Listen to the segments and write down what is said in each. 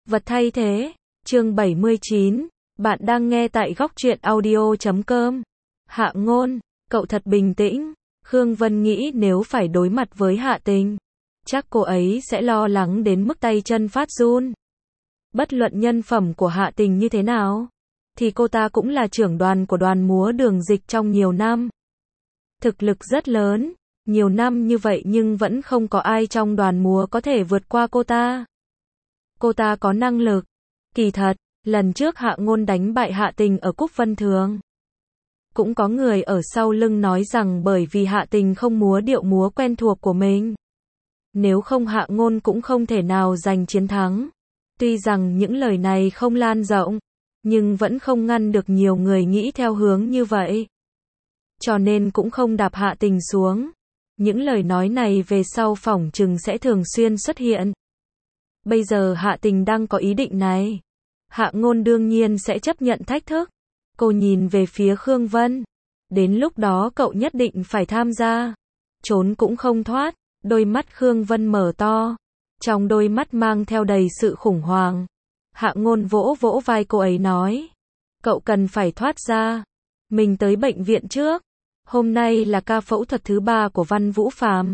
Vật thay thế. Chương 79. Bạn đang nghe tại góc truyện audio.com. Hạ Ngôn, cậu thật bình tĩnh. Khương Vân nghĩ nếu phải đối mặt với Hạ Tình, chắc cô ấy sẽ lo lắng đến mức tay chân phát run. Bất luận nhân phẩm của Hạ Tình như thế nào, thì cô ta cũng là trưởng đoàn của đoàn múa Đường Dịch trong nhiều năm. Thực lực rất lớn, nhiều năm như vậy nhưng vẫn không có ai trong đoàn múa có thể vượt qua cô ta. Cô ta có năng lực. Kỳ thật, lần trước Hạ Ngôn đánh bại Hạ Tình ở Cúc Vân Thường, cũng có người ở sau lưng nói rằng bởi vì Hạ Tình không múa điệu múa quen thuộc của mình, nếu không Hạ Ngôn cũng không thể nào giành chiến thắng. Tuy rằng những lời này không lan rộng, nhưng vẫn không ngăn được nhiều người nghĩ theo hướng như vậy. Cho nên cũng không đạp Hạ Tình xuống. Những lời nói này về sau phỏng chừng sẽ thường xuyên xuất hiện. Bây giờ Hạ Tình đang có ý định này. Hạ Ngôn đương nhiên sẽ chấp nhận thách thức. Cô nhìn về phía Khương Vân. Đến lúc đó cậu nhất định phải tham gia. Trốn cũng không thoát. Đôi mắt Khương Vân mở to. Trong đôi mắt mang theo đầy sự khủng hoảng. Hạ Ngôn vỗ vỗ vai cô ấy nói. Cậu cần phải thoát ra. Mình tới bệnh viện trước. Hôm nay là ca phẫu thuật thứ 3 của Văn Vũ Phàm.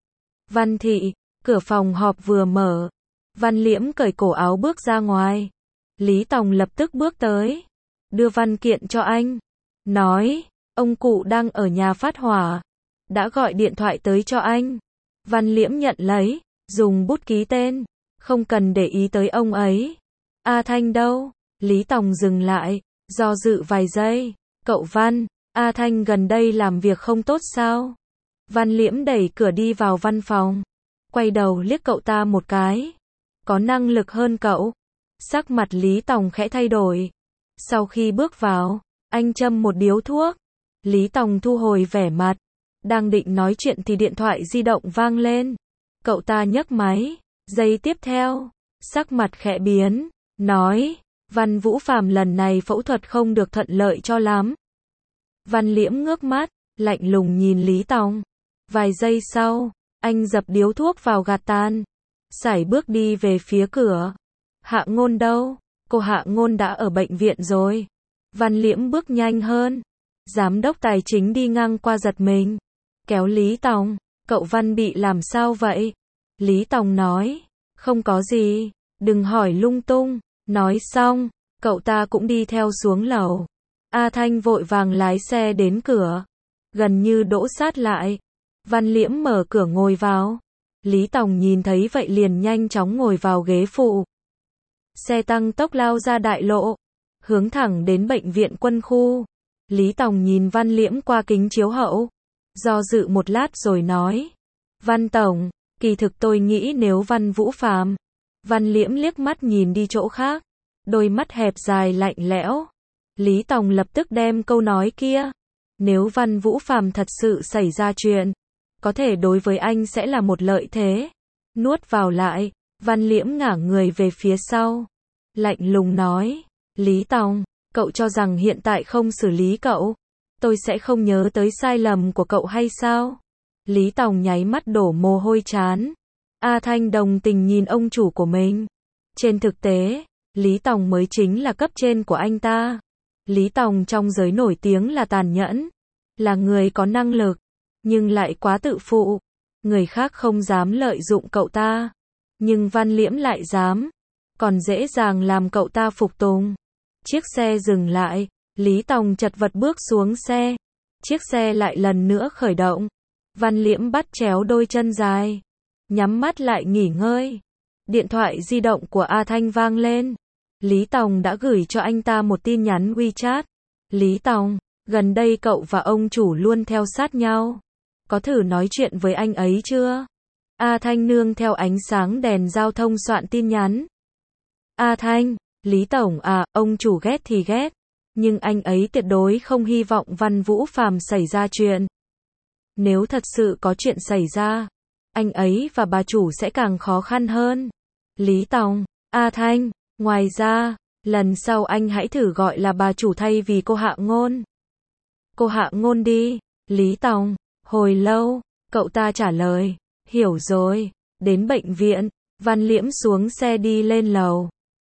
Văn thị, cửa phòng họp vừa mở. Văn Liễm cởi cổ áo bước ra ngoài. Lý Tòng lập tức bước tới. Đưa văn kiện cho anh. Nói, ông cụ đang ở nhà phát hỏa. Đã gọi điện thoại tới cho anh. Văn Liễm nhận lấy, dùng bút ký tên. Không cần để ý tới ông ấy. A Thanh đâu? Lý Tòng dừng lại, do dự vài giây. Cậu Văn, A Thanh gần đây làm việc không tốt sao? Văn Liễm đẩy cửa đi vào văn phòng. Quay đầu liếc cậu ta một cái. Có năng lực hơn cậu. Sắc mặt Lý Tòng khẽ thay đổi. Sau khi bước vào, anh châm một điếu thuốc. Lý Tòng thu hồi vẻ mặt. Đang định nói chuyện thì điện thoại di động vang lên. Cậu ta nhấc máy. Giây tiếp theo, sắc mặt khẽ biến. Nói, Văn Vũ Phàm lần này phẫu thuật không được thuận lợi cho lắm. Văn Liễm ngước mắt, lạnh lùng nhìn Lý Tòng. Vài giây sau, anh dập điếu thuốc vào gạt tàn. Sải bước đi về phía cửa. Hạ Ngôn đâu? Cô Hạ Ngôn đã ở bệnh viện rồi. Văn Liễm bước nhanh hơn. Giám đốc tài chính đi ngang qua giật mình. Kéo Lý Tòng. Cậu Văn bị làm sao vậy? Lý Tòng nói. Không có gì. Đừng hỏi lung tung. Nói xong, cậu ta cũng đi theo xuống lầu. A Thanh vội vàng lái xe đến cửa. Gần như đỗ sát lại. Văn Liễm mở cửa ngồi vào. Lý Tòng nhìn thấy vậy liền nhanh chóng ngồi vào ghế phụ. Xe tăng tốc lao ra đại lộ. Hướng thẳng đến bệnh viện quân khu. Lý Tòng nhìn Văn Liễm qua kính chiếu hậu. Do dự một lát rồi nói. Văn Tổng, kỳ thực tôi nghĩ nếu Văn Vũ Phàm. Văn Liễm liếc mắt nhìn đi chỗ khác. Đôi mắt hẹp dài lạnh lẽo. Lý Tòng lập tức đem câu nói kia. Nếu Văn Vũ Phàm thật sự xảy ra chuyện, có thể đối với anh sẽ là một lợi thế. Nuốt vào lại, Văn Liễm ngả người về phía sau. Lạnh lùng nói. Lý Tòng, cậu cho rằng hiện tại không xử lý cậu, tôi sẽ không nhớ tới sai lầm của cậu hay sao? Lý Tòng nháy mắt đổ mồ hôi trán. A Thanh đồng tình nhìn ông chủ của mình. Trên thực tế, Lý Tòng mới chính là cấp trên của anh ta. Lý Tòng trong giới nổi tiếng là tàn nhẫn, là người có năng lực, nhưng lại quá tự phụ. Người khác không dám lợi dụng cậu ta, nhưng Văn Liễm lại dám, còn dễ dàng làm cậu ta phục tùng. Chiếc xe dừng lại, Lý Tòng chật vật bước xuống xe. Chiếc xe lại lần nữa khởi động. Văn Liễm bắt chéo đôi chân dài, nhắm mắt lại nghỉ ngơi. Điện thoại di động của A Thanh vang lên. Lý Tòng đã gửi cho anh ta một tin nhắn WeChat. Lý Tòng, gần đây cậu và ông chủ luôn theo sát nhau. Có thử nói chuyện với anh ấy chưa? A Thanh nương theo ánh sáng đèn giao thông soạn tin nhắn. A Thanh, Lý Tổng à, ông chủ ghét thì ghét. Nhưng anh ấy tuyệt đối không hy vọng Văn Vũ Phàm xảy ra chuyện. Nếu thật sự có chuyện xảy ra, anh ấy và bà chủ sẽ càng khó khăn hơn. Lý Tòng, A Thanh, ngoài ra, lần sau anh hãy thử gọi là bà chủ thay vì cô Hạ Ngôn. Cô Hạ Ngôn đi. Lý Tòng, hồi lâu, cậu ta trả lời. Hiểu rồi. Đến bệnh viện, Văn Liễm xuống xe đi lên lầu.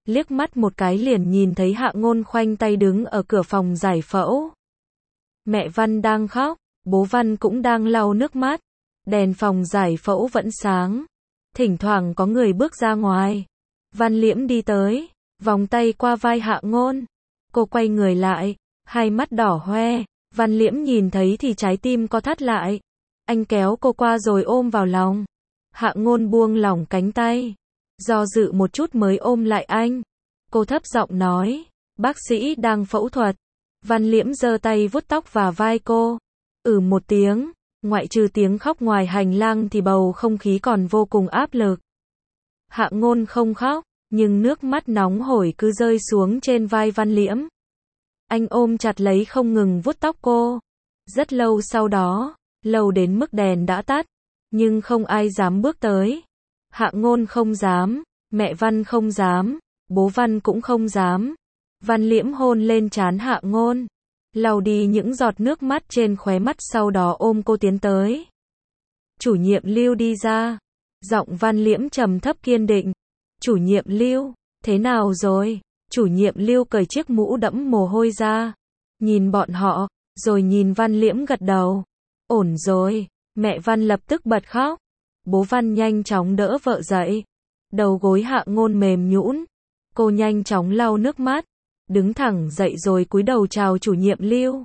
liếc mắt một cái liền nhìn thấy Hạ Ngôn khoanh tay đứng ở cửa phòng giải phẫu. Mẹ Văn đang khóc, bố Văn cũng đang lau nước mắt. Đèn phòng giải phẫu vẫn sáng. Thỉnh thoảng có người bước ra ngoài. Văn Liễm đi tới, vòng tay qua vai Hạ Ngôn. Cô quay người lại, hai mắt đỏ hoe. Văn Liễm nhìn thấy thì trái tim co thắt lại. Anh kéo cô qua rồi ôm vào lòng. Hạ Ngôn buông lỏng cánh tay, do dự một chút mới ôm lại anh. Cô thấp giọng nói, bác sĩ đang phẫu thuật. Văn Liễm giơ tay vuốt tóc và vai cô. Một tiếng, ngoại trừ tiếng khóc ngoài hành lang thì bầu không khí còn vô cùng áp lực. Hạ Ngôn không khóc, nhưng nước mắt nóng hổi cứ rơi xuống trên vai Văn Liễm. Anh ôm chặt lấy không ngừng vuốt tóc cô. Rất lâu sau đó, lâu đến mức đèn đã tắt, nhưng không ai dám bước tới. Hạ Ngôn không dám, mẹ Văn không dám, bố Văn cũng không dám. Văn Liễm hôn lên trán Hạ Ngôn, lau đi những giọt nước mắt trên khóe mắt, sau đó ôm cô tiến tới. Chủ nhiệm Lưu đi ra, giọng Văn Liễm trầm thấp kiên định. Chủ nhiệm Lưu, thế nào rồi? Chủ nhiệm Lưu cởi chiếc mũ đẫm mồ hôi ra, nhìn bọn họ, rồi nhìn Văn Liễm gật đầu. Ổn rồi. Mẹ Văn lập tức bật khóc. Bố Văn nhanh chóng đỡ vợ dậy. Đầu gối Hạ Ngôn mềm nhũn. Cô nhanh chóng lau nước mắt, đứng thẳng dậy rồi cúi đầu chào chủ nhiệm Lưu.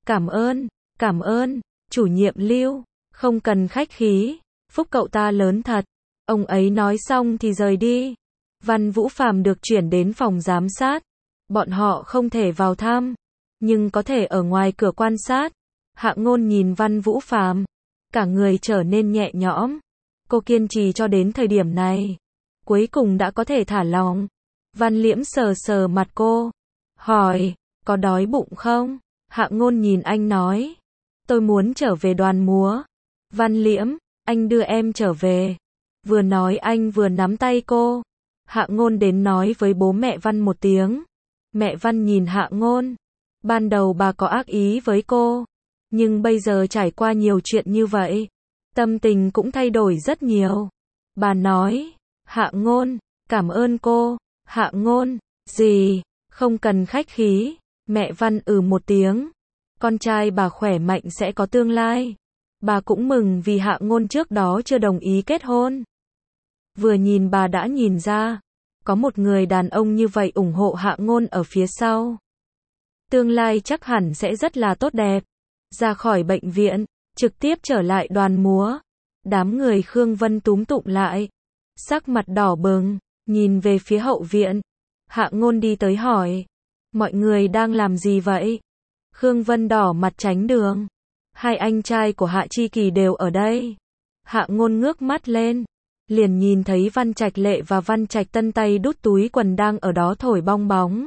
Cảm ơn, chủ nhiệm Lưu, không cần khách khí, phúc cậu ta lớn thật. Ông ấy nói xong thì rời đi. Văn Vũ Phàm được chuyển đến phòng giám sát. Bọn họ không thể vào thăm, nhưng có thể ở ngoài cửa quan sát. Hạ Ngôn nhìn Văn Vũ Phàm, cả người trở nên nhẹ nhõm. Cô kiên trì cho đến thời điểm này, cuối cùng đã có thể thả lỏng. Văn Liễm sờ sờ mặt cô, hỏi, có đói bụng không? Hạ Ngôn nhìn anh nói, tôi muốn trở về đoàn múa. Văn Liễm, anh đưa em trở về. Vừa nói anh vừa nắm tay cô. Hạ Ngôn đến nói với bố mẹ Văn một tiếng. Mẹ Văn nhìn Hạ Ngôn. Ban đầu bà có ác ý với cô, nhưng bây giờ trải qua nhiều chuyện như vậy, tâm tình cũng thay đổi rất nhiều. Bà nói, Hạ Ngôn, cảm ơn cô. Hạ Ngôn, gì, không cần khách khí. Mẹ Văn một tiếng. Con trai bà khỏe mạnh sẽ có tương lai. Bà cũng mừng vì Hạ Ngôn trước đó chưa đồng ý kết hôn. Vừa nhìn bà đã nhìn ra, có một người đàn ông như vậy ủng hộ Hạ Ngôn ở phía sau. Tương lai chắc hẳn sẽ rất là tốt đẹp. Ra khỏi bệnh viện, trực tiếp trở lại đoàn múa. Đám người Khương Vân túm tụm lại, sắc mặt đỏ bừng, nhìn về phía hậu viện. Hạ Ngôn đi tới hỏi, mọi người đang làm gì vậy? Khương Vân đỏ mặt tránh đường. Hai anh trai của Hạ Chi Kỳ đều ở đây. Hạ Ngôn ngước mắt lên, liền nhìn thấy Văn Trạch Lệ và Văn Trạch Tân tay đút túi quần đang ở đó thổi bong bóng.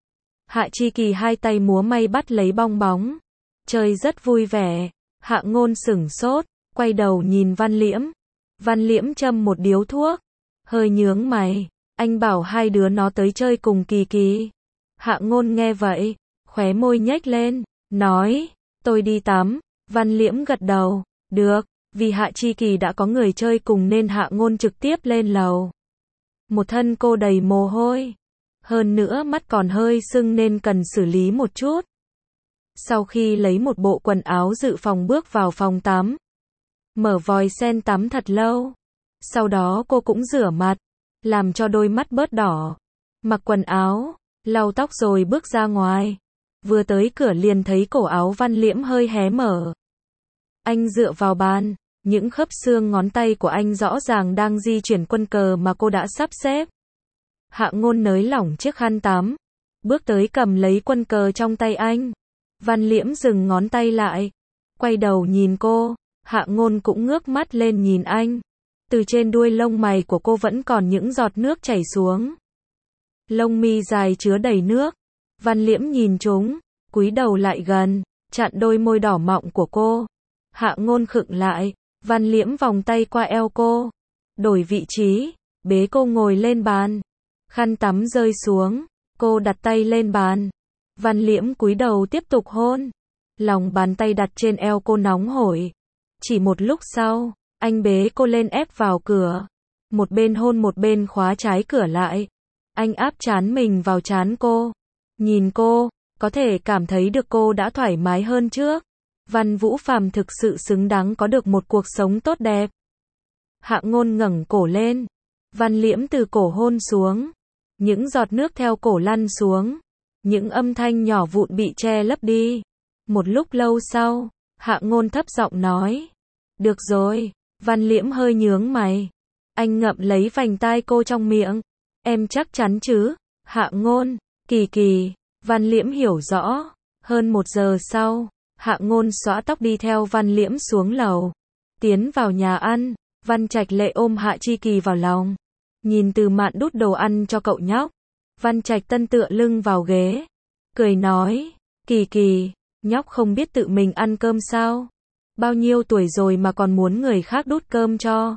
Hạ Chi Kỳ hai tay múa may bắt lấy bong bóng, chơi rất vui vẻ. Hạ Ngôn sửng sốt, quay đầu nhìn Văn Liễm. Văn Liễm châm một điếu thuốc, hơi nhướng mày. Anh bảo hai đứa nó tới chơi cùng Kỳ Kỳ. Hạ Ngôn nghe vậy, khóe môi nhếch lên, nói, tôi đi tắm. Văn Liễm gật đầu, được, vì Hạ Chi Kỳ đã có người chơi cùng nên Hạ Ngôn trực tiếp lên lầu. Một thân cô đầy mồ hôi, hơn nữa mắt còn hơi sưng nên cần xử lý một chút. Sau khi lấy một bộ quần áo dự phòng bước vào phòng tắm, mở vòi sen tắm thật lâu. Sau đó cô cũng rửa mặt, làm cho đôi mắt bớt đỏ. Mặc quần áo, lau tóc rồi bước ra ngoài. Vừa tới cửa liền thấy cổ áo Văn Liễm hơi hé mở. Anh dựa vào bàn, những khớp xương ngón tay của anh rõ ràng đang di chuyển quân cờ mà cô đã sắp xếp. Hạ Ngôn nới lỏng chiếc khăn tắm, bước tới cầm lấy quân cờ trong tay anh. Văn Liễm dừng ngón tay lại, quay đầu nhìn cô. Hạ Ngôn cũng ngước mắt lên nhìn anh. Từ trên đuôi lông mày của cô vẫn còn những giọt nước chảy xuống. Lông mi dài chứa đầy nước. Văn Liễm nhìn chúng, cúi đầu lại gần, chặn đôi môi đỏ mọng của cô. Hạ Ngôn khựng lại, Văn Liễm vòng tay qua eo cô, đổi vị trí, bế cô ngồi lên bàn. Khăn tắm rơi xuống, cô đặt tay lên bàn. Văn Liễm cúi đầu tiếp tục hôn. Lòng bàn tay đặt trên eo cô nóng hổi. Chỉ một lúc sau, anh bế cô lên ép vào cửa. Một bên hôn một bên khóa trái cửa lại. Anh áp trán mình vào trán cô. Nhìn cô, có thể cảm thấy được cô đã thoải mái hơn trước. Văn Vũ Phàm thực sự xứng đáng có được một cuộc sống tốt đẹp. Hạ Ngôn ngẩng cổ lên. Văn Liễm từ cổ hôn xuống. Những giọt nước theo cổ lăn xuống. Những âm thanh nhỏ vụn bị che lấp đi. Một lúc lâu sau, Hạ Ngôn thấp giọng nói. Được rồi. Văn Liễm hơi nhướng mày. Anh ngậm lấy vành tai cô trong miệng. Em chắc chắn chứ? Hạ Ngôn, Kỳ Kỳ. Văn Liễm hiểu rõ. Hơn 1 giờ sau, Hạ Ngôn xõa tóc đi theo Văn Liễm xuống lầu. Tiến vào nhà ăn, Văn Trạch Lệ ôm Hạ Chi Kỳ vào lòng. Nhìn Từ Mạn đút đồ ăn cho cậu nhóc. Văn Trạch Tân tựa lưng vào ghế. Cười nói, Kỳ Kỳ, nhóc không biết tự mình ăn cơm sao? Bao nhiêu tuổi rồi mà còn muốn người khác đút cơm cho?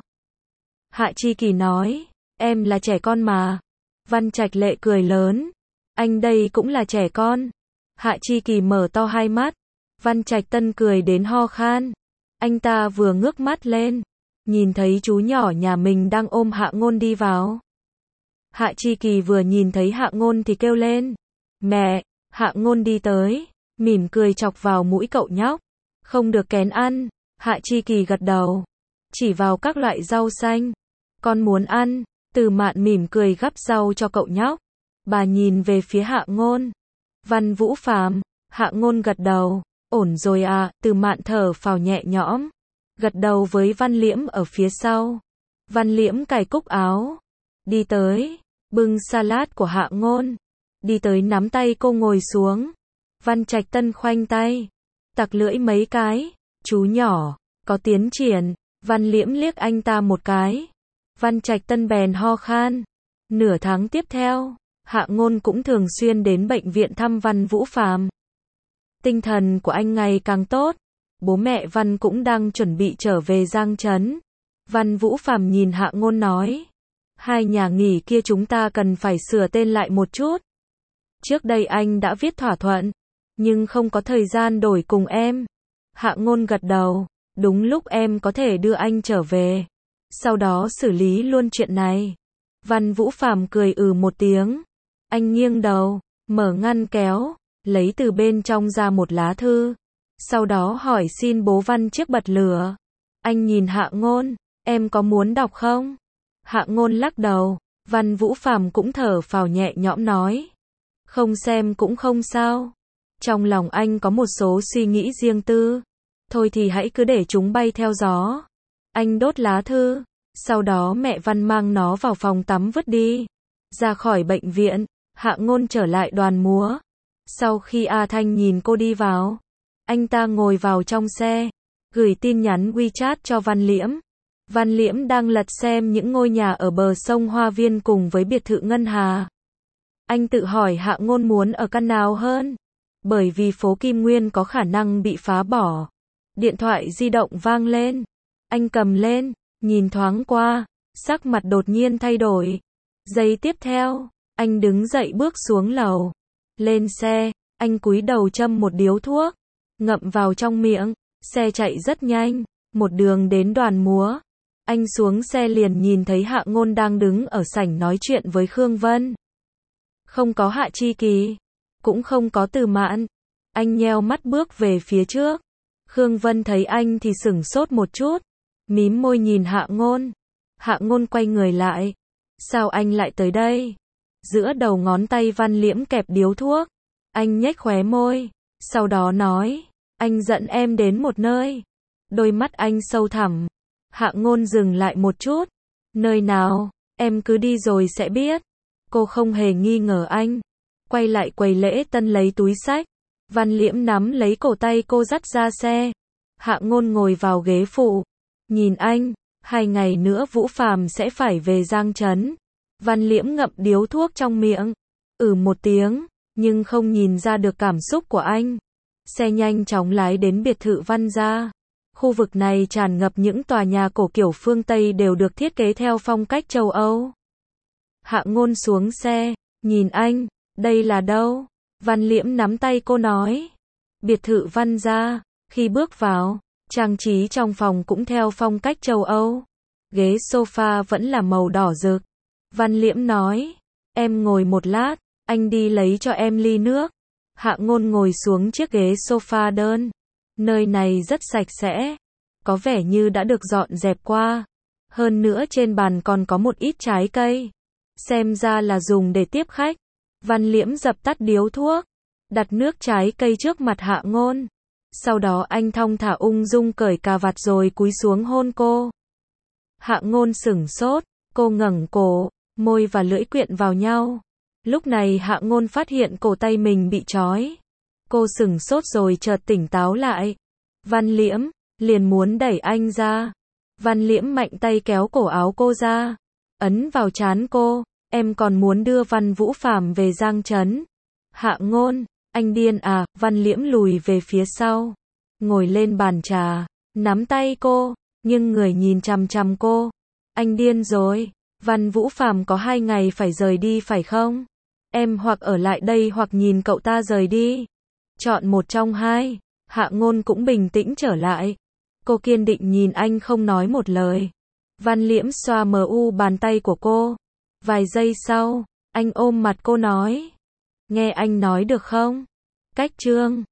Hạ Chi Kỳ nói, em là trẻ con mà. Văn Trạch Lệ cười lớn, anh đây cũng là trẻ con. Hạ Chi Kỳ mở to hai mắt. Văn Trạch Tân cười đến ho khan. Anh ta vừa ngước mắt lên, nhìn thấy chú nhỏ nhà mình đang ôm Hạ Ngôn đi vào. Hạ Chi Kỳ vừa nhìn thấy Hạ Ngôn thì kêu lên. Mẹ! Hạ Ngôn đi tới, mỉm cười chọc vào mũi cậu nhóc. Không được kén ăn. Hạ Chi Kỳ gật đầu, chỉ vào các loại rau xanh. Con muốn ăn. Từ Mạn mỉm cười gắp rau cho cậu nhóc. Bà nhìn về phía Hạ Ngôn. Văn Vũ Phàm. Hạ Ngôn gật đầu. Ổn rồi à? Từ Mạn thở phào nhẹ nhõm. Gật đầu với Văn Liễm ở phía sau. Văn Liễm cài cúc áo. Đi tới, bưng salad của Hạ Ngôn. Đi tới nắm tay cô ngồi xuống. Văn Trạch Tân khoanh tay. Tặc lưỡi mấy cái. Chú nhỏ, có tiến triển. Văn Liễm liếc anh ta một cái. Văn Trạch Tân bèn ho khan. Nửa tháng tiếp theo, Hạ Ngôn cũng thường xuyên đến bệnh viện thăm Văn Vũ Phàm. Tinh thần của anh ngày càng tốt. Bố mẹ Văn cũng đang chuẩn bị trở về Giang Trấn. Văn Vũ Phàm nhìn Hạ Ngôn nói. Hai nhà nghỉ kia chúng ta cần phải sửa tên lại một chút. Trước đây anh đã viết thỏa thuận, nhưng không có thời gian đổi cùng em. Hạ Ngôn gật đầu. Đúng lúc em có thể đưa anh trở về. Sau đó xử lý luôn chuyện này. Văn Vũ Phàm cười một tiếng. Anh nghiêng đầu, mở ngăn kéo, lấy từ bên trong ra một lá thư. Sau đó hỏi xin bố Văn chiếc bật lửa. Anh nhìn Hạ Ngôn, em có muốn đọc không? Hạ Ngôn lắc đầu. Văn Vũ Phàm cũng thở phào nhẹ nhõm nói. Không xem cũng không sao. Trong lòng anh có một số suy nghĩ riêng tư. Thôi thì hãy cứ để chúng bay theo gió. Anh đốt lá thư. Sau đó mẹ Văn mang nó vào phòng tắm vứt đi. Ra khỏi bệnh viện, Hạ Ngôn trở lại đoàn múa. Sau khi A Thanh nhìn cô đi vào, anh ta ngồi vào trong xe, gửi tin nhắn WeChat cho Văn Liễm. Văn Liễm đang lật xem những ngôi nhà ở bờ sông Hoa Viên cùng với biệt thự Ngân Hà. Anh tự hỏi Hạ Ngôn muốn ở căn nào hơn, bởi vì phố Kim Nguyên có khả năng bị phá bỏ. Điện thoại di động vang lên. Anh cầm lên, nhìn thoáng qua, sắc mặt đột nhiên thay đổi. Giây tiếp theo, anh đứng dậy bước xuống lầu. Lên xe, anh cúi đầu châm một điếu thuốc, ngậm vào trong miệng. Xe chạy rất nhanh, một đường đến đoàn múa. Anh xuống xe liền nhìn thấy Hạ Ngôn đang đứng ở sảnh nói chuyện với Khương Vân. Không có Hạ Chi Kỳ, cũng không có Từ Mạn. Anh nheo mắt bước về phía trước. Khương Vân thấy anh thì sửng sốt một chút, mím môi nhìn Hạ Ngôn. Hạ Ngôn quay người lại. Sao anh lại tới đây? Giữa đầu ngón tay Văn Liễm kẹp điếu thuốc. Anh nhếch khóe môi, sau đó nói, anh dẫn em đến một nơi. Đôi mắt anh sâu thẳm. Hạ Ngôn dừng lại một chút. Nơi nào? Em cứ đi rồi sẽ biết. Cô không hề nghi ngờ anh. Quay lại quầy lễ tân lấy túi xách. Văn Liễm nắm lấy cổ tay cô dắt ra xe. Hạ Ngôn ngồi vào ghế phụ. Nhìn anh, 2 ngày nữa Vũ Phàm sẽ phải về Giang Trấn. Văn Liễm ngậm điếu thuốc trong miệng. Một tiếng, nhưng không nhìn ra được cảm xúc của anh. Xe nhanh chóng lái đến biệt thự Văn gia. Khu vực này tràn ngập những tòa nhà cổ kiểu phương Tây đều được thiết kế theo phong cách châu Âu. Hạ Ngôn xuống xe, nhìn anh, đây là đâu? Văn Liễm nắm tay cô nói. Biệt thự Văn gia. Khi bước vào, trang trí trong phòng cũng theo phong cách châu Âu. Ghế sofa vẫn là màu đỏ rực. Văn Liễm nói, Em ngồi một lát, anh đi lấy cho em ly nước. Hạ Ngôn ngồi xuống chiếc ghế sofa đơn. Nơi này rất sạch sẽ, có vẻ như đã được dọn dẹp qua. Hơn nữa trên bàn còn có một ít trái cây. Xem ra là dùng để tiếp khách. Văn Liễm dập tắt điếu thuốc, đặt nước trái cây trước mặt Hạ Ngôn. Sau đó anh thong thả ung dung cởi cà vạt rồi cúi xuống hôn cô. Hạ Ngôn sửng sốt, cô ngẩng cổ, môi và lưỡi quyện vào nhau. Lúc này Hạ Ngôn phát hiện cổ tay mình bị trói. Cô sửng sốt rồi chợt tỉnh táo lại. Văn Liễm, liền muốn đẩy anh ra. Văn Liễm mạnh tay kéo cổ áo cô ra, ấn vào trán cô. Em còn muốn đưa Văn Vũ Phàm về Giang Trấn. Hạ Ngôn, anh điên à? Văn Liễm lùi về phía sau, ngồi lên bàn trà, nắm tay cô, nhưng người nhìn chằm chằm cô. Anh điên rồi, Văn Vũ Phàm có 2 ngày phải rời đi phải không? Em hoặc ở lại đây hoặc nhìn cậu ta rời đi. Chọn một trong hai. Hạ Ngôn cũng bình tĩnh trở lại. Cô kiên định nhìn anh không nói một lời. Văn Liễm xoa bàn tay của cô. Vài giây sau, anh ôm mặt cô nói. Nghe anh nói được không? Cách chương